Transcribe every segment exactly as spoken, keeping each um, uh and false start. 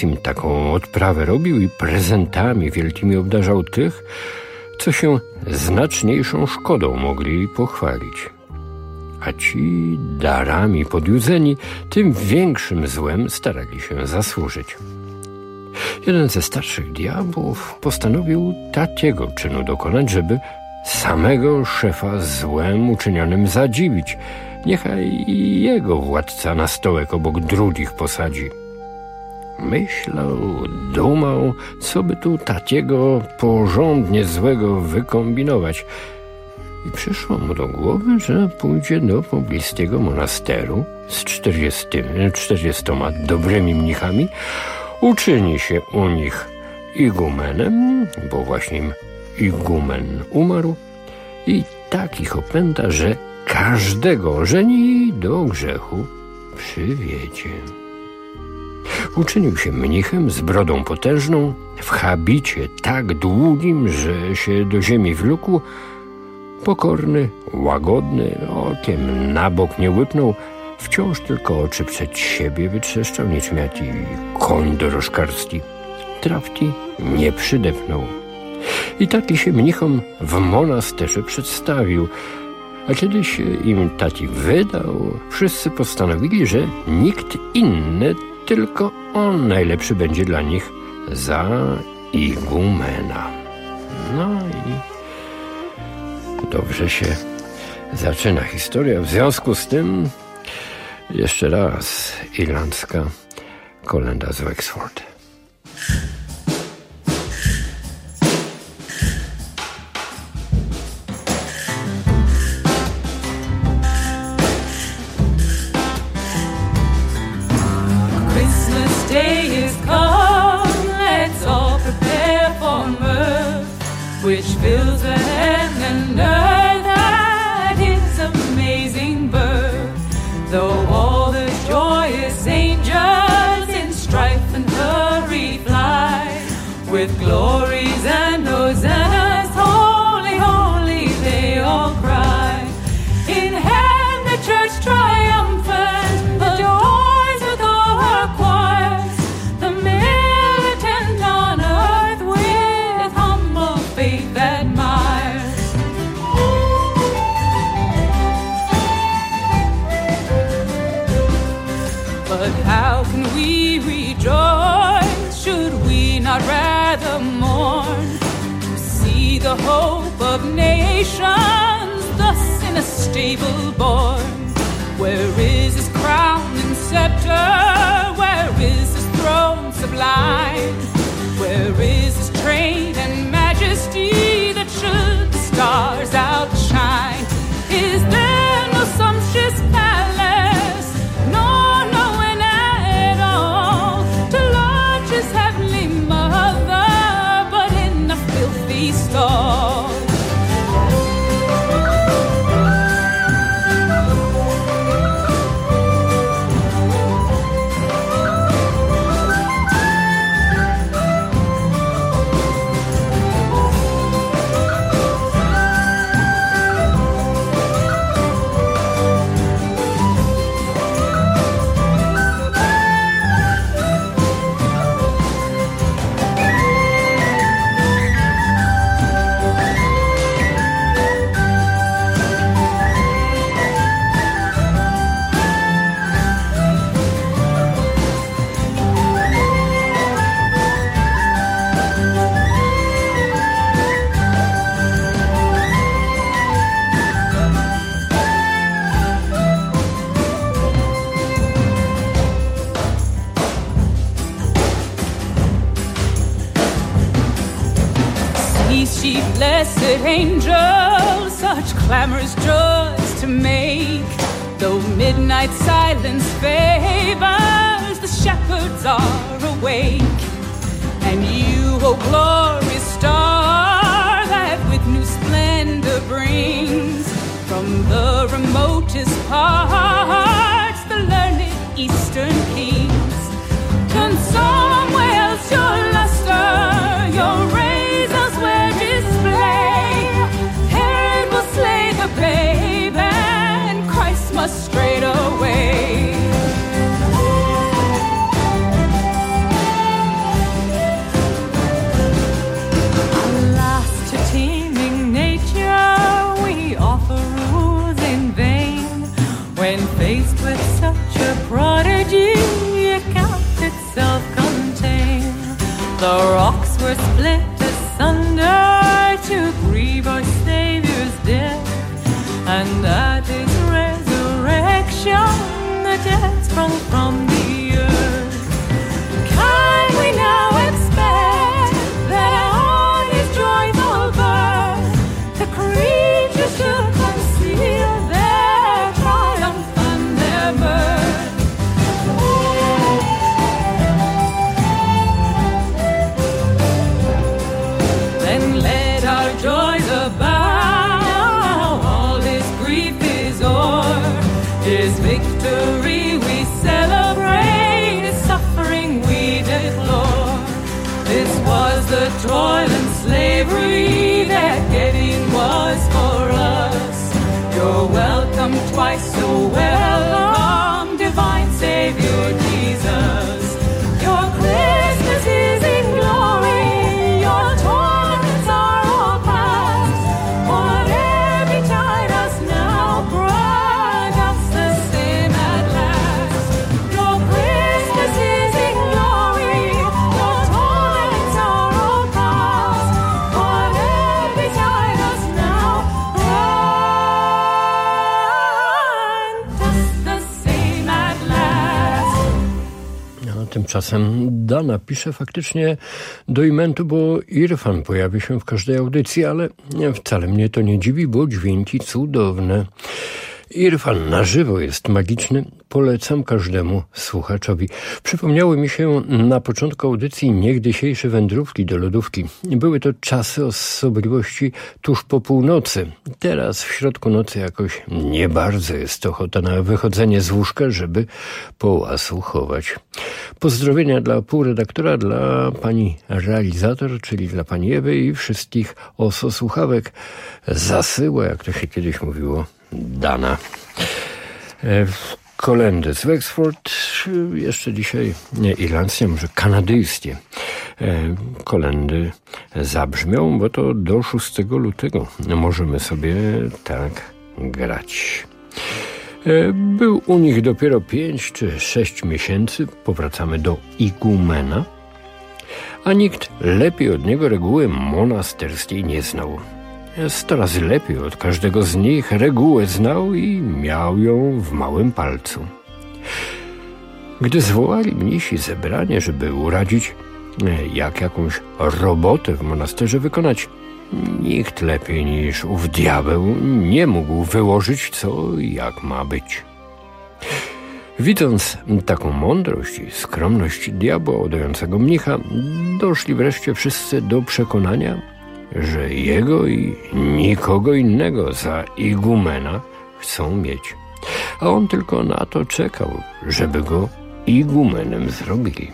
raz im taką odprawę robił i prezentami wielkimi obdarzał tych, co się znaczniejszą szkodą mogli pochwalić. A ci darami podjudzeni tym większym złem starali się zasłużyć. Jeden ze starszych diabłów postanowił takiego czynu dokonać, żeby samego szefa złem uczynionym zadziwić. Niechaj jego władca na stołek obok drugich posadzi. Myślał, dumał, co by tu takiego porządnie złego wykombinować. I przyszło mu do głowy, że pójdzie do pobliskiego monasteru z czterdziestoma dobrymi mnichami, uczyni się u nich igumenem, bo właśnie im igumen umarł, i tak ich opęta, że każdego ożeni do grzechu przywiedzie. Uczynił się mnichem z brodą potężną, w habicie tak długim, że się do ziemi wlókł, pokorny, łagodny, okiem na bok nie łypnął, wciąż tylko oczy przed siebie wytrzeszczał, niczym jaki koń dorożkarski. Trawki nie przydepnął. I taki się mnichom w monasterze przedstawił, a kiedy się im taki wydał, wszyscy postanowili, że nikt inny, tylko on najlepszy będzie dla nich za igumena. No i dobrze się zaczyna historia. W związku z tym jeszcze raz irlandzka kolenda z Wexford. Which fills the heaven and earth at his amazing birth. Though all the joyous angels in strife and hurry fly, with glories and hosannas, holy, holy, they all cry. In heaven the church triumphant, the joys with all her choirs, the militant on earth with humble faith admires. But how can we rejoice, should we not rather mourn, to see the hope of nations thus in a stable born? Where is his crown and scepter? Where is his throne sublime? Where is his train and majesty that should the stars outshine? Is there no sumptuous palace, nor no one at all, to lodge his heavenly mother, but in a filthy stall? Ye blessed angels, such clamorous joys to make, though midnight silence favors, the shepherds are awake. And you, O glorious star, that with new splendor brings from the remotest parts the learned eastern kings, turn somewhere else your luster, your rays elsewhere display. Herod will slay the babe, and Christ must straight away. The rocks were split asunder to grieve our Savior's death, and at his resurrection the dead sprung from the earth. Can we now expect that on his joyful birth the creatures should conceal their triumph and their mirth? Then let our joys abound, now all his grief is o'er. His victory we celebrate, his suffering we deplore. This was the toil and slavery that getting was for us. You're welcome twice, so welcome, divine Savior Jesus. Your Christmas is in glory, your torments are all past. Whatever betide us now, grant us the same at last. Your Christmas is in glory, your torments are all past. Whatever betide us now, grant us the same at last. No, tymczasem Dana pisze faktycznie do Imentu, bo Irfan pojawi się w każdej audycji, ale wcale mnie to nie dziwi, bo dźwięki cudowne. Irfan na żywo jest magiczny, polecam każdemu słuchaczowi. Przypomniały mi się na początku audycji niegdysiejsze wędrówki do lodówki. Były to czasy osobliwości tuż po północy. Teraz w środku nocy jakoś nie bardzo jest ochota na wychodzenie z łóżka, żeby połasuchować. Pozdrowienia dla półredaktora, dla pani realizator, czyli dla pani Ewy i wszystkich ososłuchawek. Zasyła, jak to się kiedyś mówiło, Dana. E, kolendy z Wexford, jeszcze dzisiaj nie irlandzkie, może kanadyjskie e, kolendy zabrzmią, bo to do szóstego lutego możemy sobie tak grać. E, był u nich dopiero pięć czy sześć miesięcy, powracamy do igumena, a nikt lepiej od niego reguły monasterskiej nie znał. Sto razy lepiej od każdego z nich regułę znał i miał ją w małym palcu. Gdy zwołali mnisi zebranie, żeby uradzić, jak jakąś robotę w monasterze wykonać, nikt lepiej niż ów diabeł nie mógł wyłożyć, co i jak ma być. Widząc taką mądrość i skromność diabła udającego mnicha, doszli wreszcie wszyscy do przekonania, że jego i nikogo innego za igumena chcą mieć. A on tylko na to czekał, żeby go igumenem zrobili.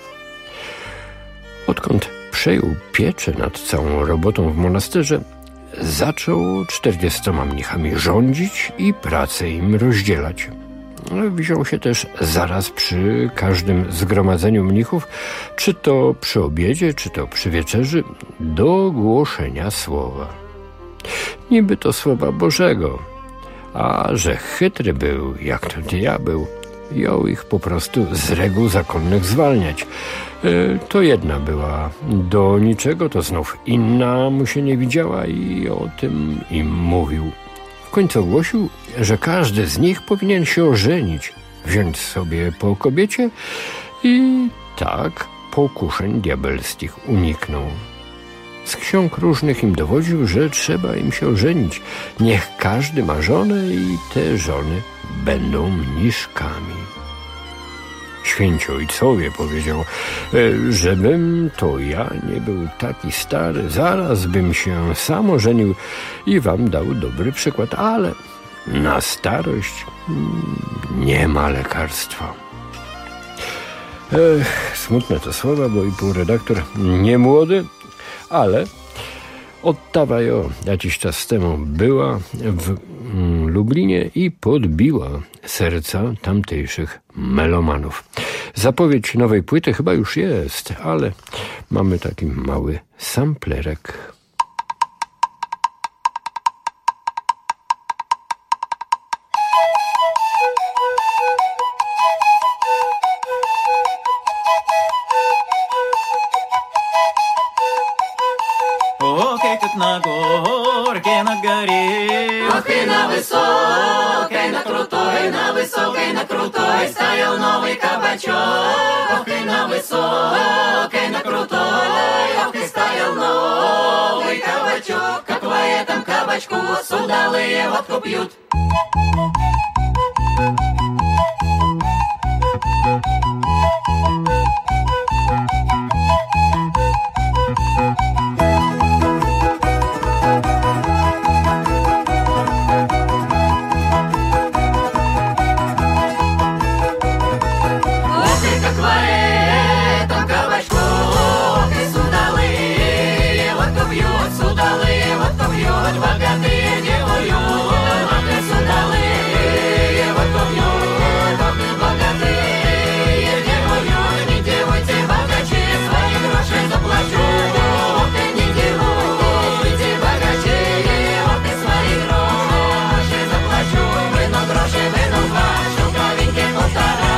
Odkąd przejął pieczę nad całą robotą w monasterze, zaczął czterdziestoma mnichami rządzić i pracę im rozdzielać. Wziął się też zaraz przy każdym zgromadzeniu mnichów, czy to przy obiedzie, czy to przy wieczerzy, do głoszenia słowa. Niby to słowa Bożego, a że chytry był, jak to diabeł, jął ich po prostu z reguł zakonnych zwalniać. To jedna była do niczego, to znów inna mu się nie widziała i o tym im mówił. W końcu ogłosił, że każdy z nich powinien się ożenić, wziąć sobie po kobiecie i tak pokuszeń diabelskich uniknął. Z ksiąg różnych im dowodził, że trzeba im się ożenić. Niech każdy ma żonę i te żony będą mniszkami. Święci ojcowie, powiedział, żebym to ja nie był taki stary, zaraz bym się sam ożenił i wam dał dobry przykład, ale na starość nie ma lekarstwa. Ech, smutne to słowa, bo i półredaktor nie młody, ale Ottawa jo jakiś czas temu była w mm, Lublinie i podbiła serca tamtejszych melomanów. Zapowiedź nowej płyty chyba już jest, ale mamy taki mały samplerek. на горке, на горе. Ох, и на высокой, на крутой, на высокой, на крутой стоял новый кабачок. Ох, и на высокой, на крутой, ох, и стоял новый кабачок. Как по этому кабачку судалые водку пьют. Богатые делают, а ты судалые водку пьют. Ох, и богатые делают, не делайте богаче, свои гроши заплачу. Ох, и не делайте богаче, ох, и свои гроши заплачу. Вынул гроши, вынул два, шелковенький полтора.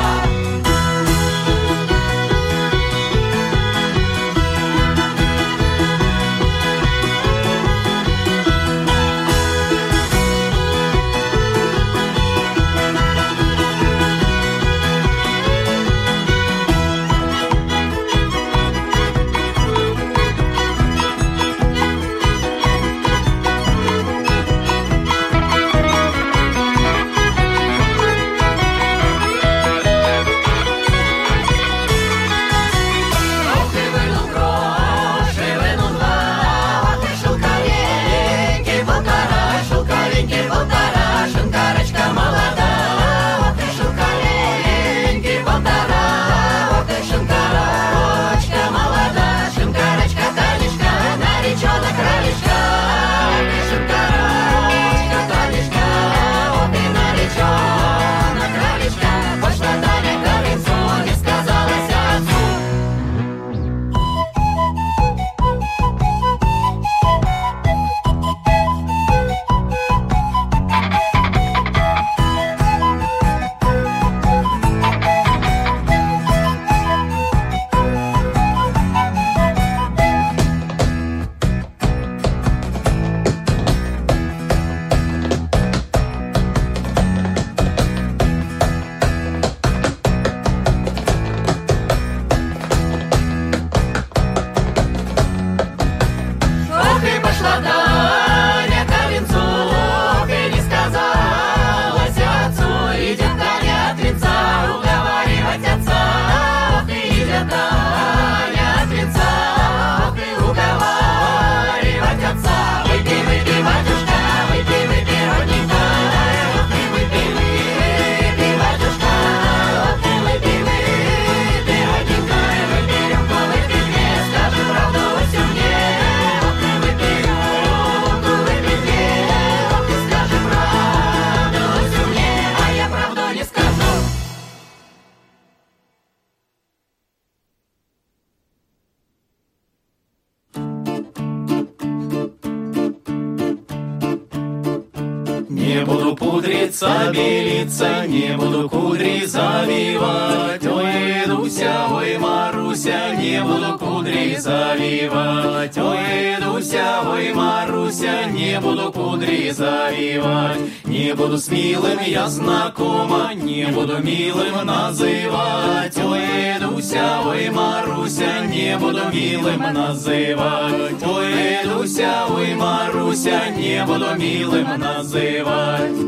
Не буду пудриться, белиться, не буду кудри завивать. Ой, Дуся, ой, Маруся, не буду кудри завивать. Ой, Дуся, ой, Маруся, не буду кудри завивать. Не буду с милым я знакома, не буду милым называть. Ой, Дуся, ой, Маруся, не буду милым называть. Ой, Дуся, ой, Маруся, не буду милым называть.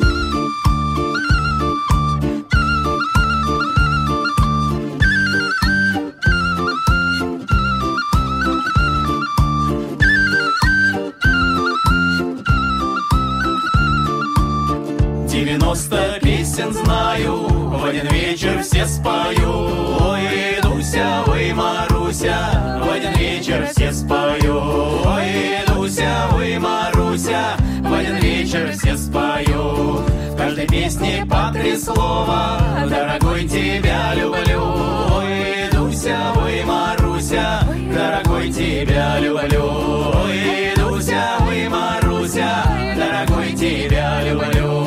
Девяносто песен знаю, в один вечер все спою. Ой, Дуся, ой, Маруся, в один вечер все спою. Ой, Дуся, ой, Маруся, в один вечер все спою. В каждой песне по три слова: дорогой, тебя люблю. Ой, Дуся, ой, Маруся, дорогой, тебя люблю. Ой, Дуся, ой, Маруся, дорогой, тебя люблю.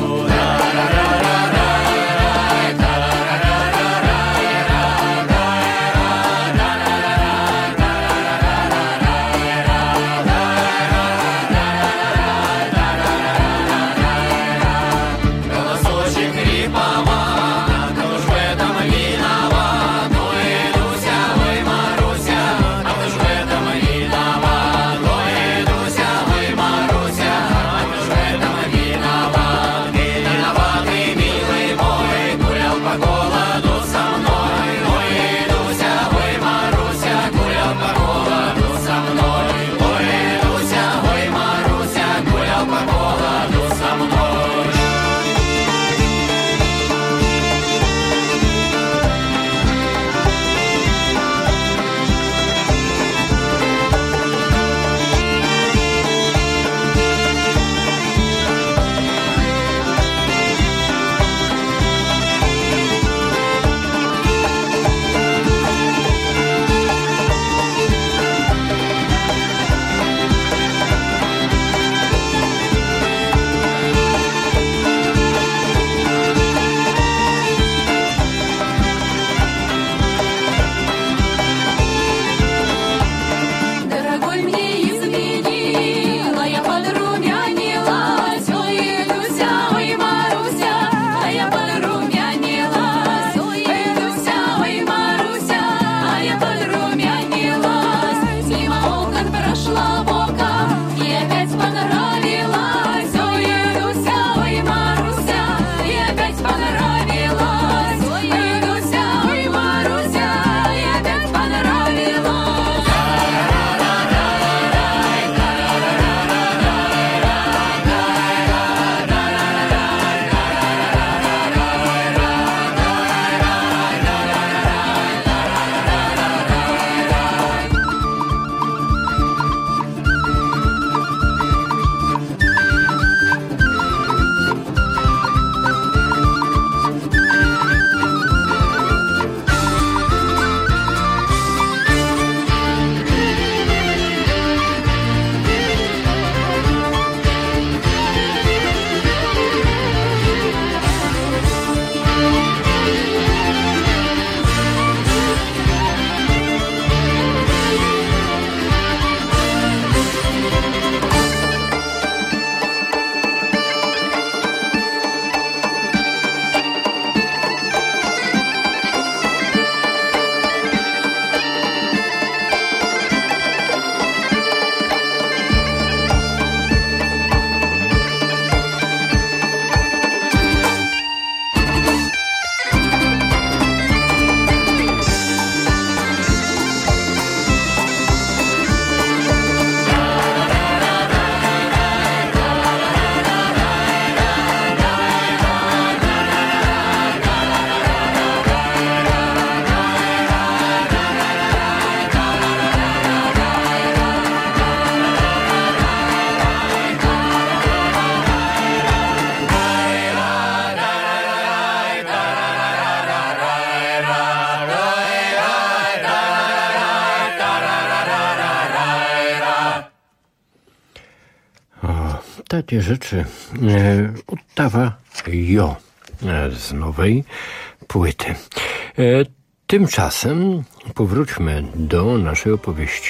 takie rzeczy e, oddawa Jo e, z nowej płyty. E, tymczasem powróćmy do naszej opowieści.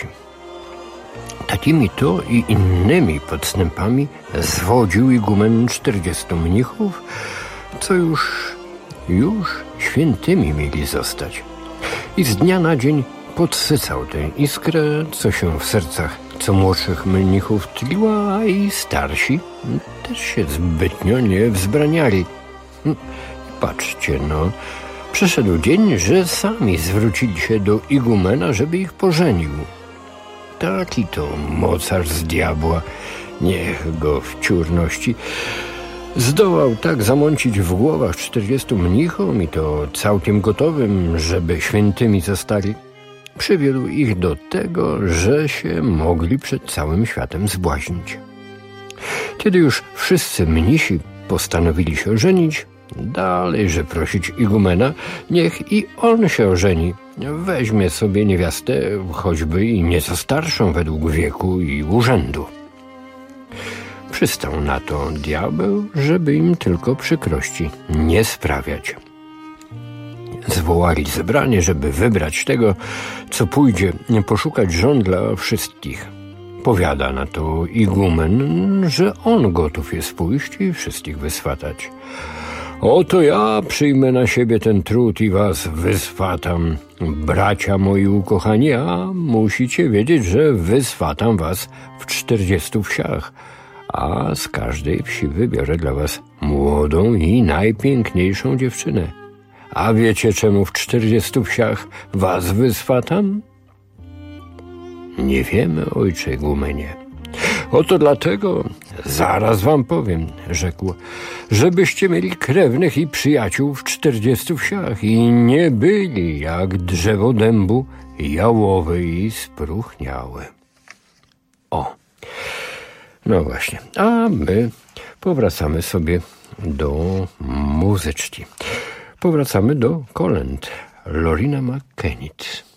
Takimi to i innymi podstępami zwodził igumen czterdziestu mnichów, co już, już świętymi mieli zostać. I z dnia na dzień podsycał tę iskrę, co się w sercach co młodszych mnichów tliła, a i starsi też się zbytnio nie wzbraniali. Patrzcie no, przyszedł dzień, że sami zwrócili się do igumena, żeby ich pożenił. Taki to mocarz z diabła, niech go w ciurności, zdołał tak zamącić w głowach czterdziestu mnichom i to całkiem gotowym, żeby świętymi zostali. Przywiódł ich do tego, że się mogli przed całym światem zbłaźnić. Kiedy już wszyscy mnisi postanowili się ożenić, dalejże prosić igumena, niech i on się ożeni. Weźmie sobie niewiastę, choćby i nieco starszą według wieku i urzędu. Przystał na to diabeł, żeby im tylko przykrości nie sprawiać. Zwołali zebranie, żeby wybrać tego, co pójdzie poszukać żon dla wszystkich. Powiada na to igumen, że on gotów jest pójść i wszystkich wyswatać. Oto ja przyjmę na siebie ten trud i was wyswatam, bracia moi ukochani, a musicie wiedzieć, że wyswatam was w czterdziestu wsiach, a z każdej wsi wybiorę dla was młodą i najpiękniejszą dziewczynę. A wiecie, czemu w czterdziestu wsiach was wyswatam? Nie wiemy, ojcze igumenie. Oto dlatego, zaraz wam powiem, rzekł, żebyście mieli krewnych i przyjaciół w czterdziestu wsiach i nie byli jak drzewo dębu jałowe i spróchniałe. O, no właśnie, a my powracamy sobie do muzyczki. Powracamy do kolęd Lorina McKennitt.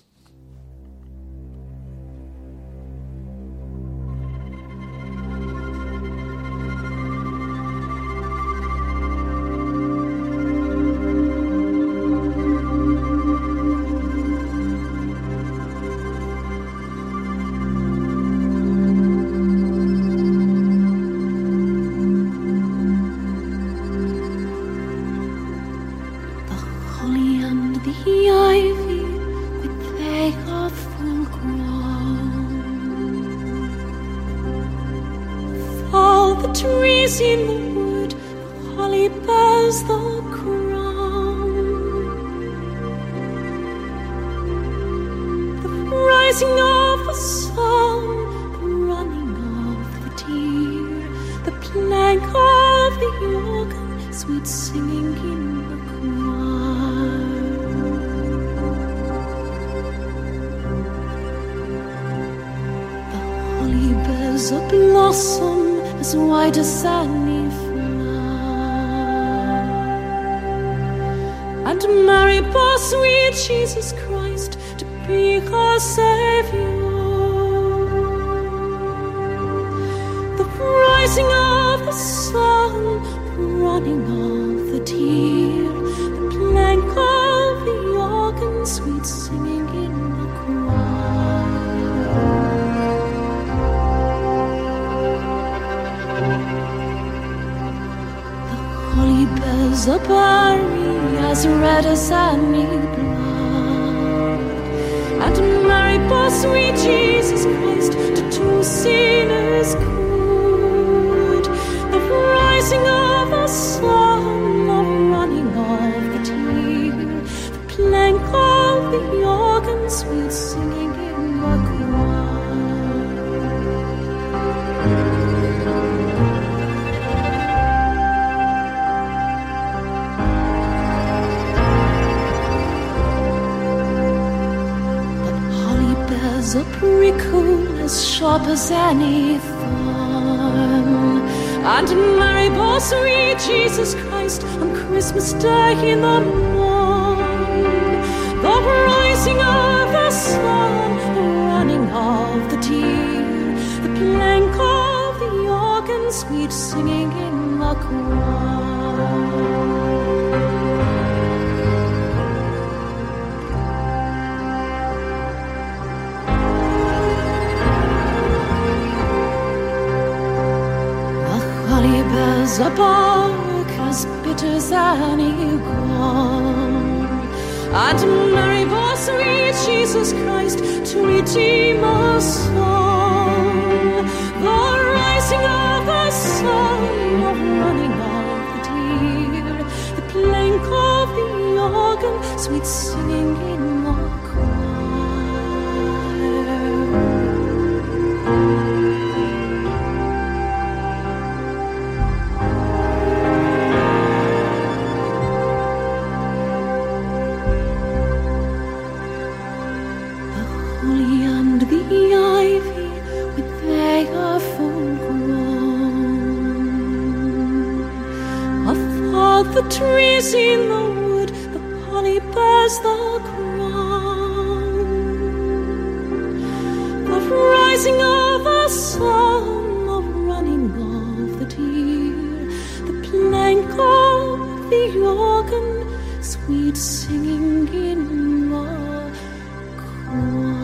A prickle as sharp as any thorn, and Mary bore sweet Jesus Christ on Christmas Day in the morn. The rising of the sun, the running of the deer, the clank of the organ, sweet singing in the choir. Holly bears a bark as bitter as any gall, and Mary bore sweet Jesus Christ to redeem us all. The rising of the sun, the running of the deer, the plank of the organ, sweet singing in the the trees in the wood, the holly bears the crown. The rising of the sun, the running of the deer, the plank of the organ, sweet singing in the choir.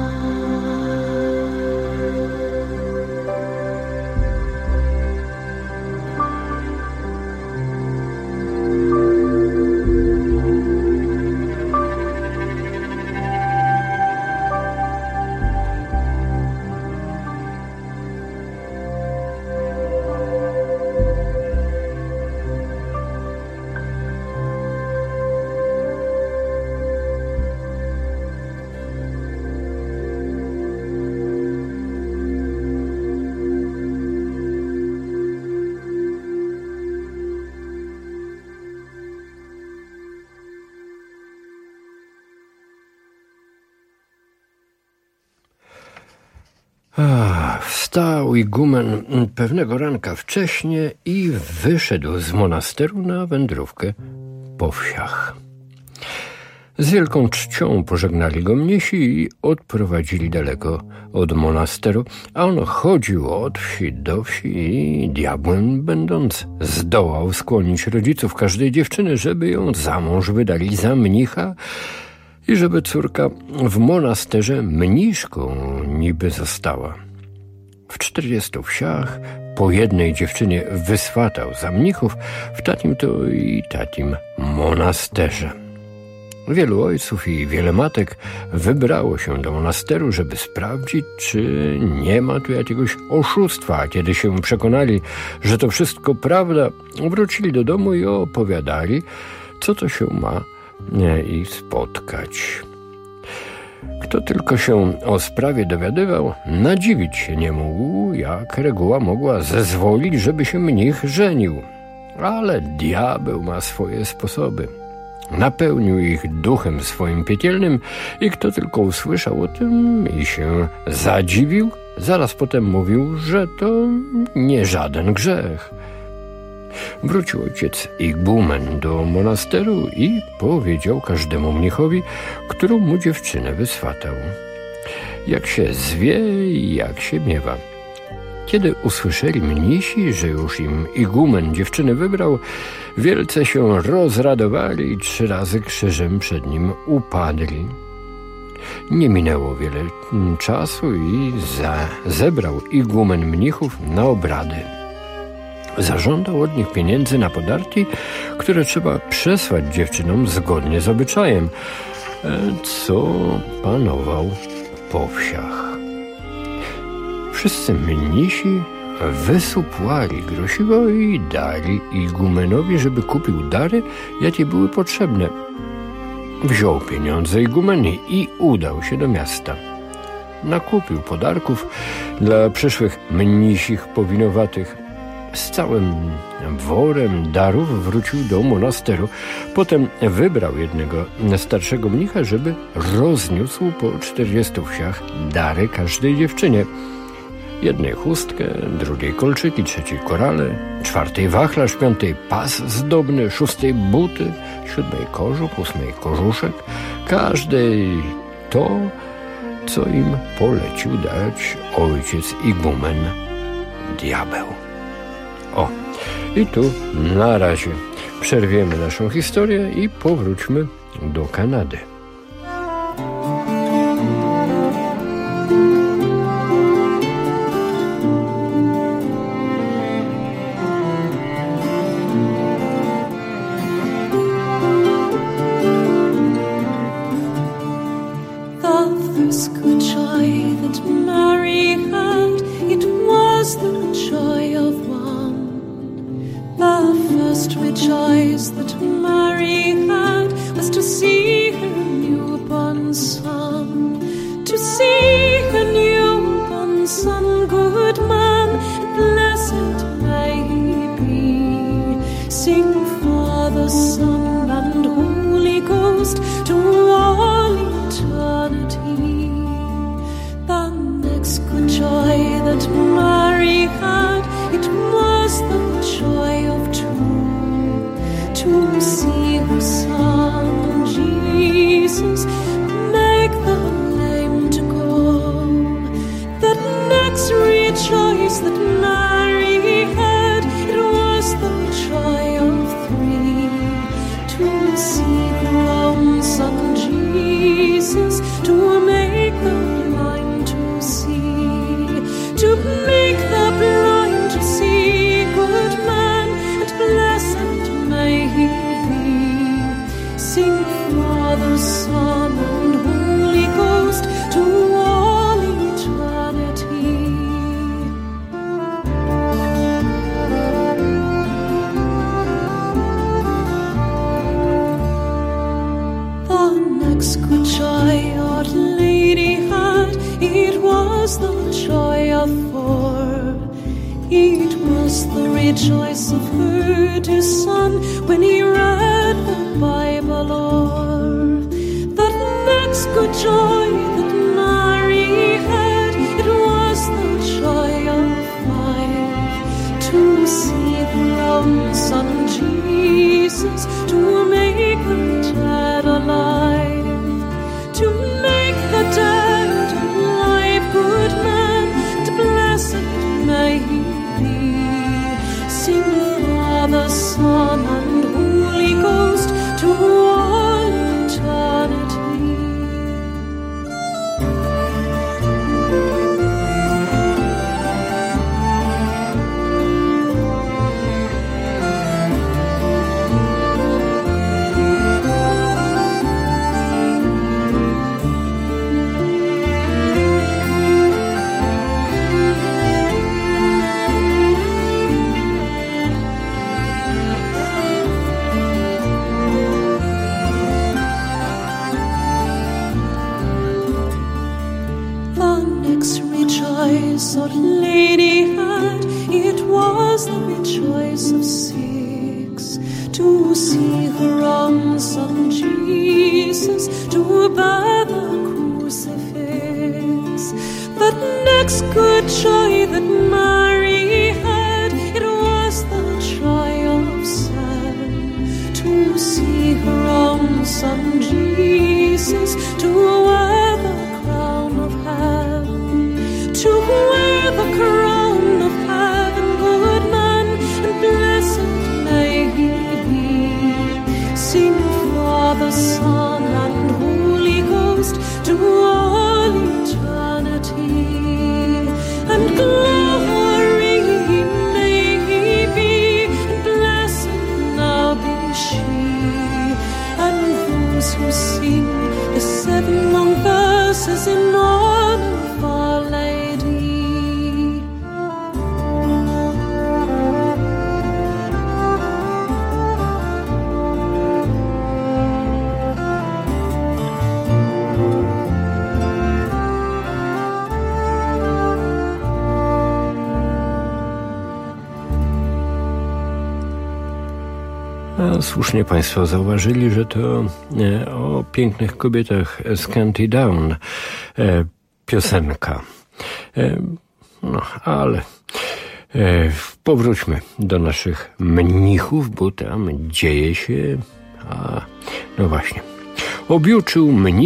Ach, wstał igumen pewnego ranka wcześnie i wyszedł z monasteru na wędrówkę po wsiach. Z wielką czcią pożegnali go mnisi i odprowadzili daleko od monasteru, a on chodził od wsi do wsi i diabłem będąc zdołał skłonić rodziców każdej dziewczyny, żeby ją za mąż wydali za mnicha i żeby córka w monasterze mniszką niby została. W czterdziestu wsiach po jednej dziewczynie wyswatał za mnichów w takim to i takim monasterze. Wielu ojców i wiele matek wybrało się do monasteru, żeby sprawdzić, czy nie ma tu jakiegoś oszustwa. A kiedy się przekonali, że to wszystko prawda, wrócili do domu i opowiadali, co to się ma i spotkać. Kto tylko się o sprawie dowiadywał, nadziwić się nie mógł, jak reguła mogła zezwolić, żeby się mnich żenił. Ale diabeł ma swoje sposoby. Napełnił ich duchem swoim piekielnym i kto tylko usłyszał o tym i się zadziwił, zaraz potem mówił, że to nie żaden grzech. Wrócił ojciec igumen do monasteru i powiedział każdemu mnichowi, którą mu dziewczynę wyswatał. Jak się zwie i jak się miewa. Kiedy usłyszeli mnisi, że już im igumen dziewczyny wybrał, wielce się rozradowali i trzy razy krzyżem przed nim upadli. Nie minęło wiele czasu i za, zebrał igumen mnichów na obrady. Zażądał od nich pieniędzy na podarki, które trzeba przesłać dziewczynom zgodnie z obyczajem, co panował po wsiach. Wszyscy mnisi wysupłali grosiwo i dali igumenowi, żeby kupił dary, jakie były potrzebne. Wziął pieniądze igumen i udał się do miasta. Nakupił podarków dla przyszłych mnisich powinowatych. Z całym worem darów wrócił do monasteru. Potem wybrał jednego starszego mnicha, żeby rozniósł po czterdziestu wsiach dary każdej dziewczynie. Jednej chustkę, drugiej kolczyki, trzeciej korale, czwartej wachlarz, piątej pas zdobny, szóstej buty, siódmej kożuch, ósmej kożuszek. Każdej to, co im polecił dać ojciec igumen diabeł. O, i tu na razie przerwiemy naszą historię i powróćmy do Kanady. Rejoice that Mary had was to see her newborn son, to see her newborn son, good man, blessed may he be. Sing Father, Son, and Holy Ghost to all eternity. The next good joy that Mary had, it was the joy of truth. To see her son, Jesus, make the lame to go. That next rejoice that Mary had, it was the joy of three. To see her own son, Jesus, to make the blind to see. To make the blind to see, good man, and blessed may he be. Sing Father, Son, and Holy Ghost to all eternity. The next good joy our Lady had, it was the joy of four. It was the rejoice of her dear son when he read the Bible o'er. That next good joy that Mary had, it was the joy of five. To see her own son Jesus, to make the dead alive. To make the dead alive, good man, and blessed may he be. Sing Father, Son, and Holy Ghost to all eternity. Our Lady had, it was the rejoice of six. To see her own son Jesus, to bear the crucifix. That next good joy that Mary had, it was the joy of seven. To see her own son Jesus, to wear the crown of heaven. To wear the crown of heaven, good man, and blessed may he be. Sing Father, Son, and Holy Ghost to all eternity. And glory may he be, and blessed now be she. And those who sing the seven long verses in honor of our Lady. A słusznie Państwo zauważyli, że to e, o pięknych kobietach z County Down e, piosenka. E, no, ale e, powróćmy do naszych mnichów, bo tam dzieje się... A, no właśnie. Objuczył mnich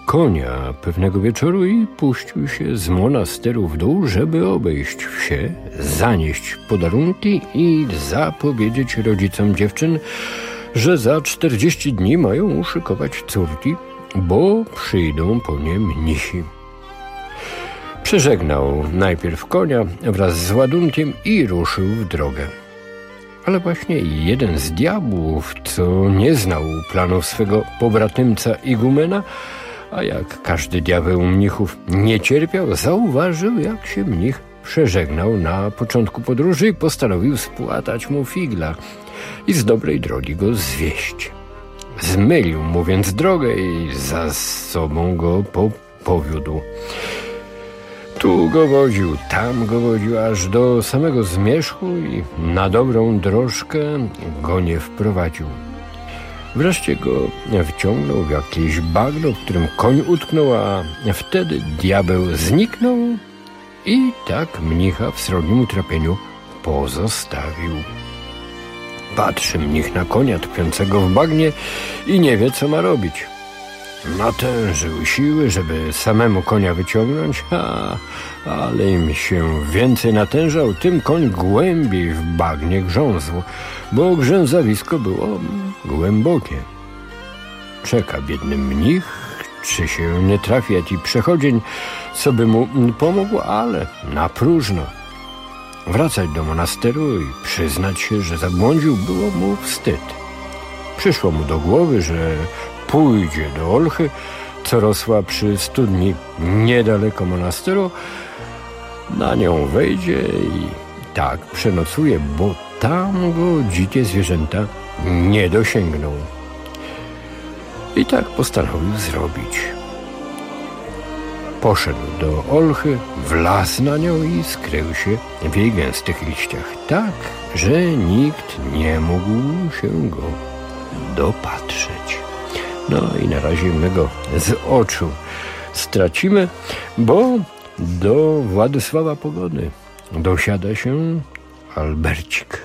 konia pewnego wieczoru i puścił się z monasteru w dół, żeby obejść wsie, zanieść podarunki i zapowiedzieć rodzicom dziewczyn, że za czterdzieści dni mają uszykować córki, bo przyjdą po nie mnisi. Przeżegnał najpierw konia wraz z ładunkiem i ruszył w drogę. Ale właśnie jeden z diabłów, co nie znał planów swego pobratymca igumena, a jak każdy diabeł mnichów nie cierpiał, zauważył, jak się mnich przeżegnał na początku podróży i postanowił spłatać mu figla i z dobrej drogi go zwieść. Zmylił mu więc drogę i za sobą go po powiódł. Tu go wodził, tam go wodził, aż do samego zmierzchu i na dobrą drożkę go nie wprowadził. Wreszcie go wciągnął w jakieś bagno, w którym koń utknął, a wtedy diabeł zniknął i tak mnicha w srogim utrapieniu pozostawił. Patrzy mnich na konia tkwiącego w bagnie i nie wie, co ma robić. Natężył siły, żeby samemu konia wyciągnąć, a, ale im się więcej natężał, tym koń głębiej w bagnie grzązł, bo grzęzawisko było głębokie. Czeka biedny mnich, czy się nie trafi jakiś przechodzień, co by mu pomógł, ale na próżno. Wracać do monasteru i przyznać się, że zabłądził, było mu wstyd. Przyszło mu do głowy, że pójdzie do Olchy, co rosła przy studni niedaleko monasteru, na nią wejdzie i tak przenocuje, bo tam go dzikie zwierzęta nie dosięgną. I tak postanowił zrobić. Poszedł do Olchy, wlazł na nią i skrył się w jej gęstych liściach, tak, że nikt nie mógł się go dopatrzeć. No i na razie my go z oczu stracimy, bo do Władysława Pogody dosiada się Albercik.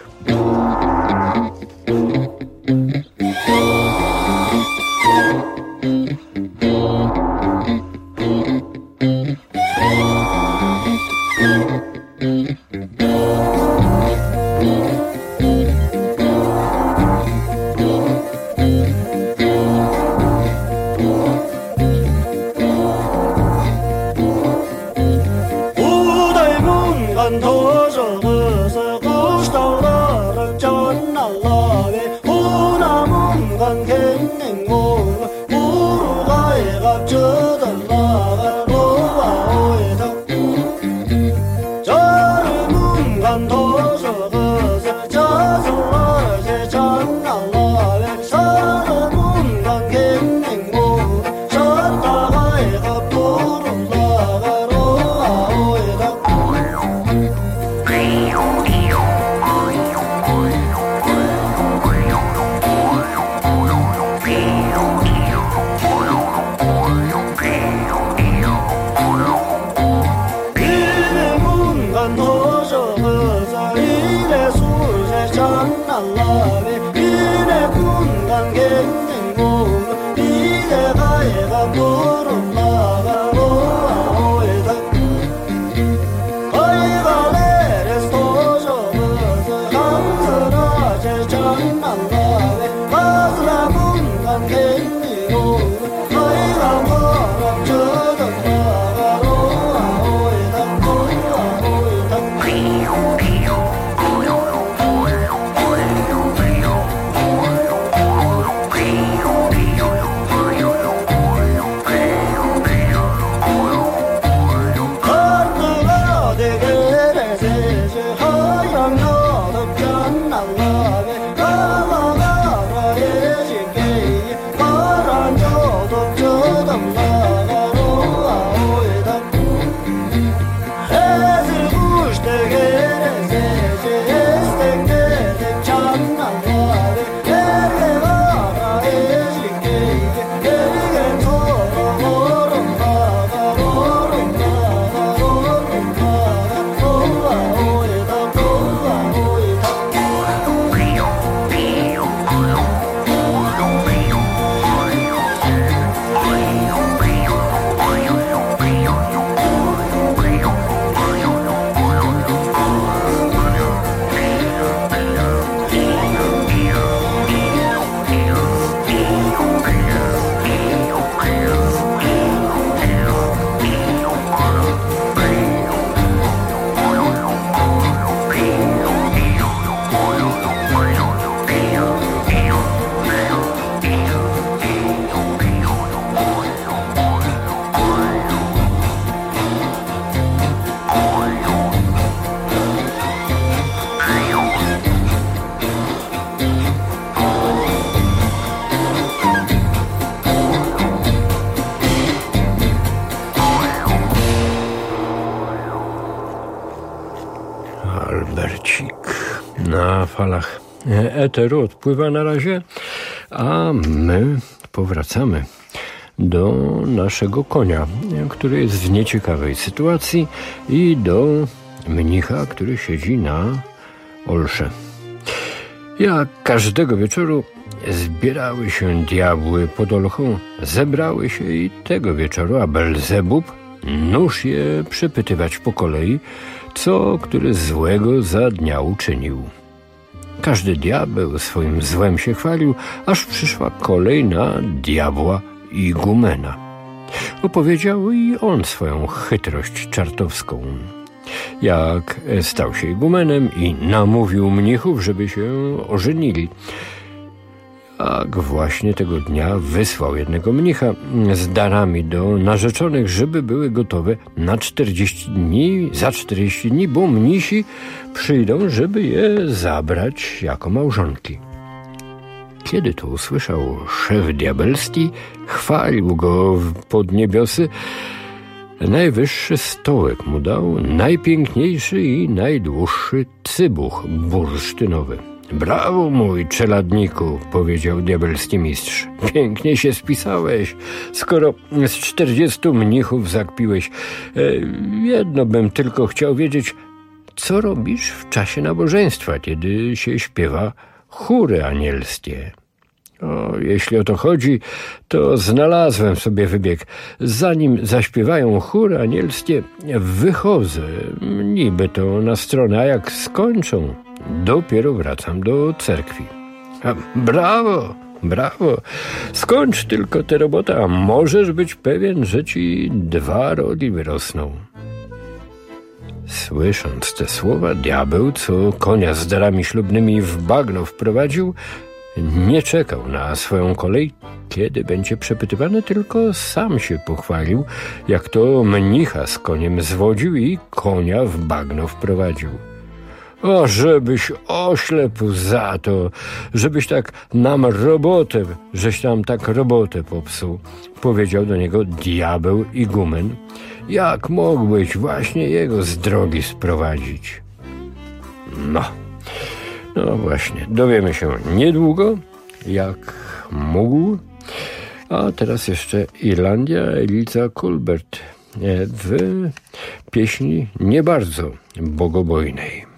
Albercik na falach eteru odpływa na razie, a my powracamy do naszego konia, który jest w nieciekawej sytuacji, i do mnicha, który siedzi na olsze. Jak każdego wieczoru zbierały się diabły pod olchą, zebrały się i tego wieczoru, a Belzebub nuż je przepytywać po kolei, co który złego za dnia uczynił. Każdy diabeł swoim złem się chwalił, aż przyszła kolej na diabła igumena. Opowiedział i on swoją chytrość czartowską. Jak stał się igumenem i namówił mnichów, żeby się ożenili. Jak właśnie tego dnia wysłał jednego mnicha z darami do narzeczonych, żeby były gotowe na czterdzieści dni, za czterdzieści dni, bo mnisi przyjdą, żeby je zabrać jako małżonki. Kiedy to usłyszał szef diabelski, chwalił go pod niebiosy. Najwyższy stołek mu dał, najpiękniejszy i najdłuższy cybuch bursztynowy. Brawo, mój czeladniku, powiedział diabelski mistrz. Pięknie się spisałeś, skoro z czterdziestu mnichów zakpiłeś. E, jedno bym tylko chciał wiedzieć, co robisz w czasie nabożeństwa, kiedy się śpiewa chóry anielskie. O, jeśli o to chodzi, to znalazłem sobie wybieg. Zanim zaśpiewają chóry anielskie, wychodzę niby to na stronę, a jak skończą, dopiero wracam do cerkwi. A, brawo, brawo, skończ tylko tę robotę, a możesz być pewien, że ci dwa rogi wyrosną. Słysząc te słowa, diabeł, co konia z darami ślubnymi w bagno wprowadził, nie czekał na swoją kolej, kiedy będzie przepytywany, tylko sam się pochwalił, jak to mnicha z koniem zwodził i konia w bagno wprowadził. O, żebyś oślepł za to, żebyś tak nam robotę, żeś nam tak robotę popsuł, powiedział do niego diabeł igumen. Jak mógłbyś właśnie jego z drogi sprowadzić? No, no właśnie, dowiemy się niedługo, jak mógł. A teraz jeszcze Irlandia, Eliza Colbert w pieśni nie bardzo bogobojnej.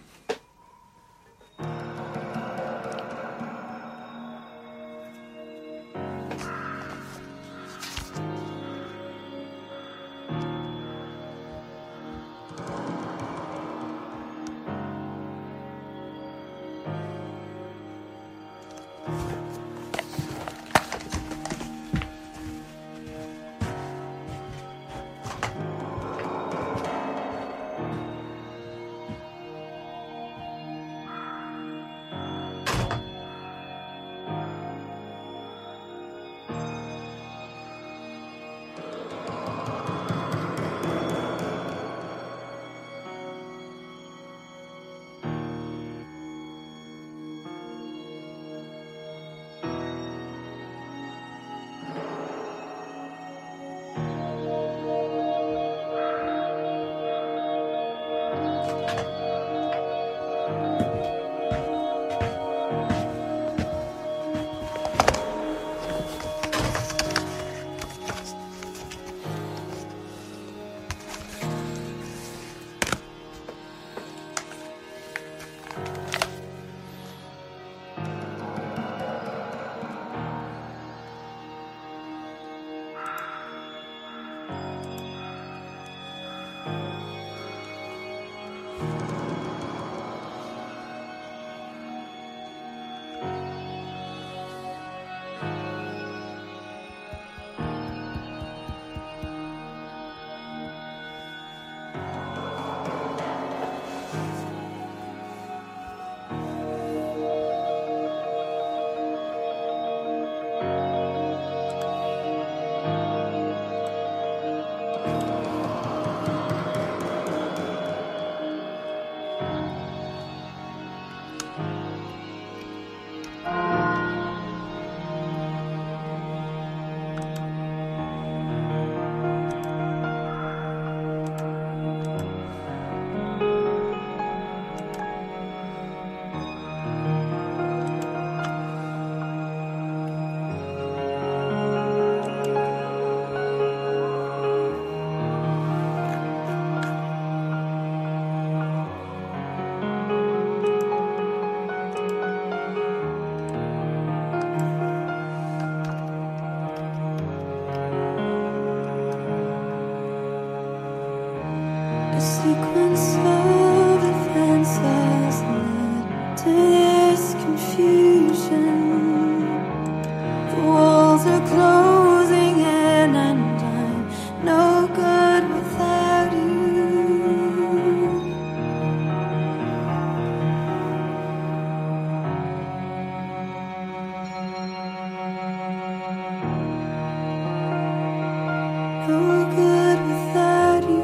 sequence of offenses led to this confusion. The walls are closing in and I'm no good without you. No good without you.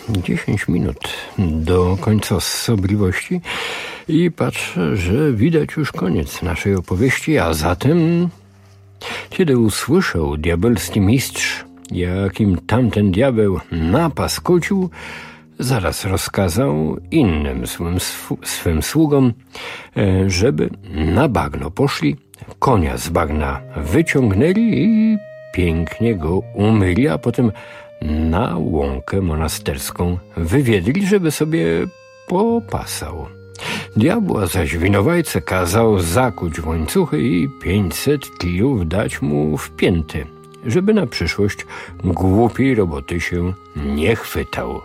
dziesięć minut do końca osobliwości i patrzę, że widać już koniec naszej opowieści, a zatem, kiedy usłyszał diabelski mistrz, jakim tamten diabeł napaskucił, zaraz rozkazał innym swym, swym sługom, żeby na bagno poszli, konia z bagna wyciągnęli i pięknie go umyli, a potem na łąkę monasterską wywiedli, żeby sobie popasał. Diabła zaś winowajcę kazał zakuć w łańcuchy i pięćset kijów dać mu w pięty, żeby na przyszłość głupiej roboty się nie chwytał.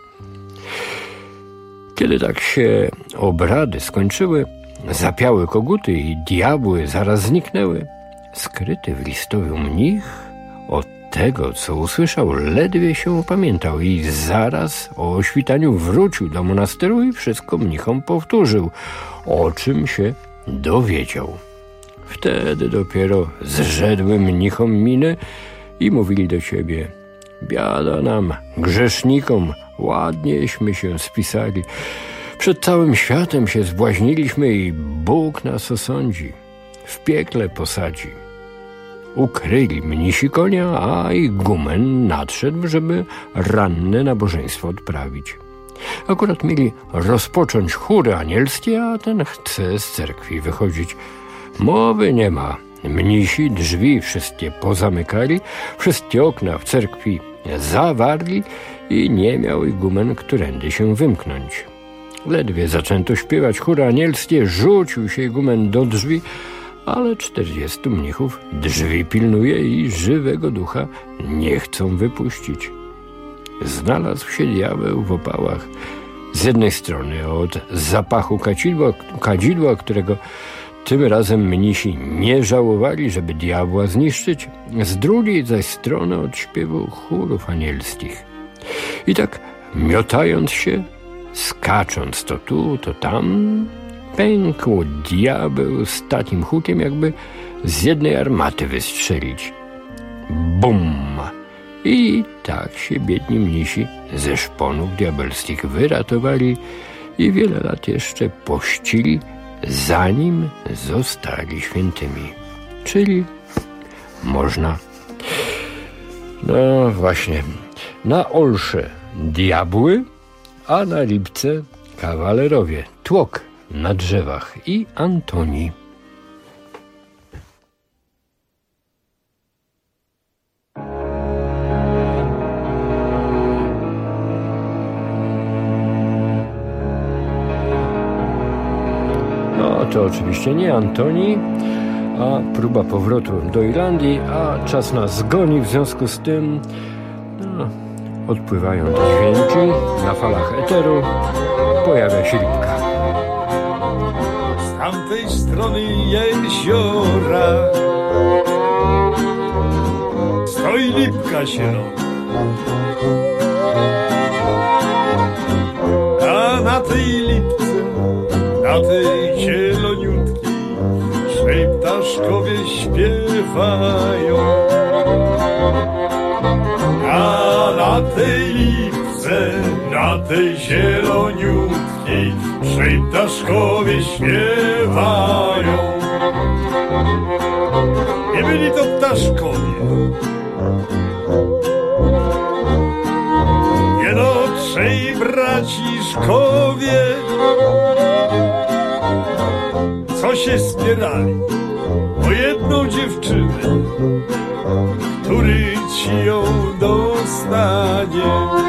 Kiedy tak się obrady skończyły, zapiały koguty i diabły zaraz zniknęły, skryty w listowiu mnich od tego, co usłyszał, ledwie się opamiętał i zaraz o świtaniu wrócił do monasteru i wszystko mnichom powtórzył, o czym się dowiedział. Wtedy dopiero zrzedły mnichom miny i mówili do siebie: biada nam, grzesznikom, ładnieśmy się spisali. Przed całym światem się zbłaźniliśmy i Bóg nas osądzi, w piekle posadzi. Ukryli mnisi konia, a igumen nadszedł, żeby ranne nabożeństwo odprawić. Akurat mieli rozpocząć chóry anielskie, a ten chce z cerkwi wychodzić. Mowy nie ma. Mnisi drzwi wszystkie pozamykali, wszystkie okna w cerkwi zawarli i nie miał igumen którędy się wymknąć. Ledwie zaczęto śpiewać chóry anielskie, rzucił się igumen do drzwi, ale czterdziestu mnichów drzwi pilnuje i żywego ducha nie chcą wypuścić. Znalazł się diabeł w opałach. Z jednej strony od zapachu kadzidła, kadzidła, którego tym razem mnisi nie żałowali, żeby diabła zniszczyć, z drugiej zaś strony od śpiewu chórów anielskich. I tak miotając się, skacząc to tu, to tam, pękł diabeł z takim hukiem, jakby z jednej armaty wystrzelić. Bum! I tak się biedni mnisi ze szponów diabelskich wyratowali i wiele lat jeszcze pościli, zanim zostali świętymi. Czyli można, no właśnie, na olsze diabły, a na lipce kawalerowie, tłok na drzewach i Antoni. No to oczywiście nie Antoni, a próba powrotu do Irlandii, a czas nas goni, w związku z tym no, odpływają te dźwięki na falach eteru, pojawia się lipka. Z tamtej strony jeziora stoi lipka zielona, a na tej lipce, na tej zieloniutkiej trzej ptaszkowie śpiewają. A na tej lipce, na tej zieloniutkiej trzej ptaszkowie śpiewają. Nie byli to ptaszkowie, jeno trzej braciszkowie, co się spierali o jedną dziewczynę, który ci ją dostanie.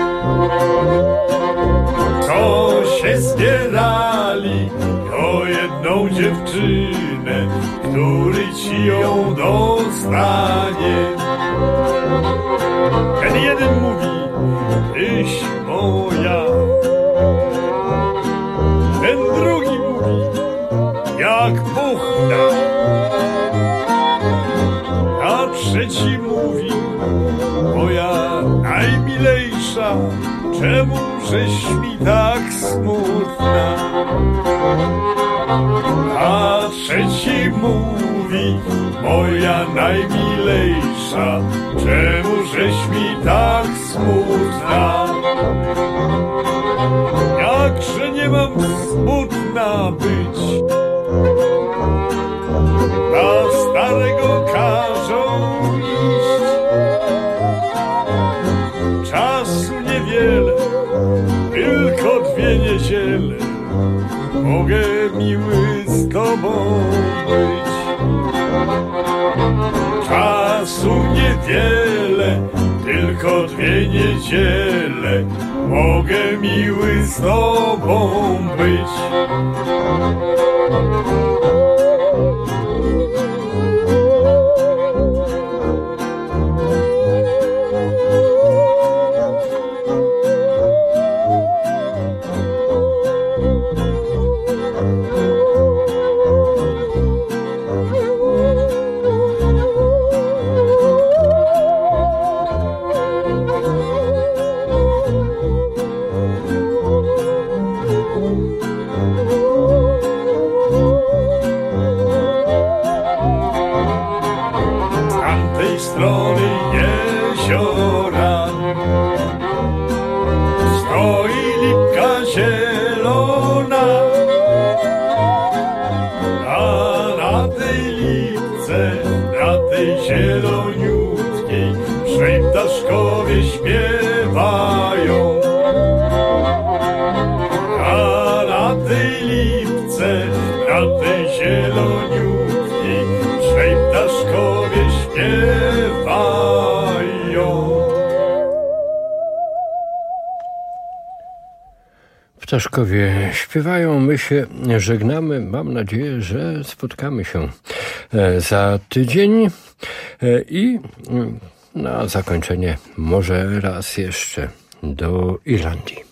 Co się spierali o jedną dziewczynę, który ci ją dostanie. Ten jeden mówi: tyś moja. Ten drugi mówi: jak Bóg da. A trzeci mówi: moja najmilejsza, czemu żeś mi tak smutna? A trzeci mówi: moja najmilejsza, czemu żeś mi tak smutna? mogę miły z tobą być. Czasu niewiele, tylko dwie niedziele, mogę miły z tobą być. Zieloniutkiej trzej ptaszkowie śpiewają, a na tej lipce, na tej zieloniutkiej trzej ptaszkowie śpiewają. Ptaszkowie śpiewają, my się żegnamy. Mam nadzieję, że spotkamy się za tydzień. I na zakończenie może raz jeszcze do Irlandii.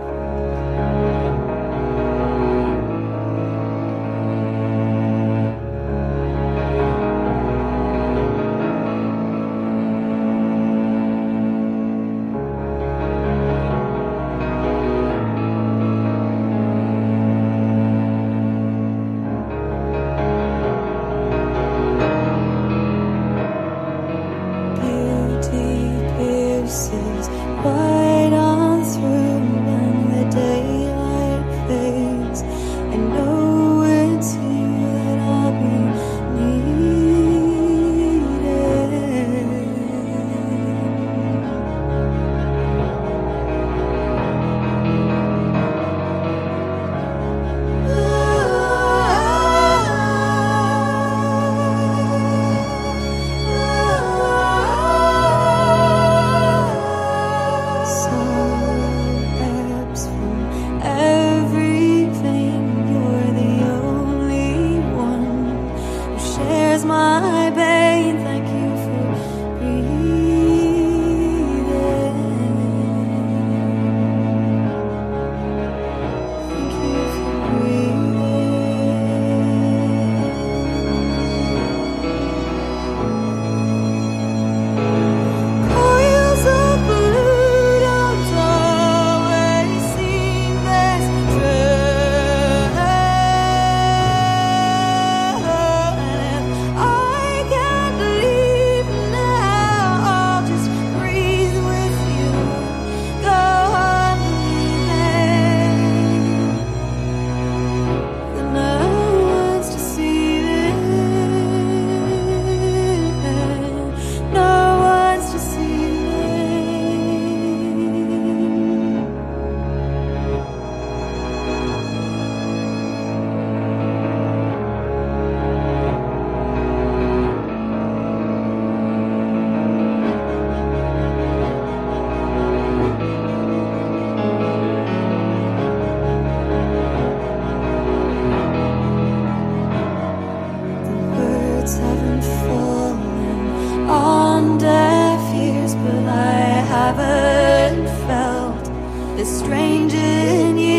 Right on through when the daylight fades, I know it's you that I'll be needing. Strange in you.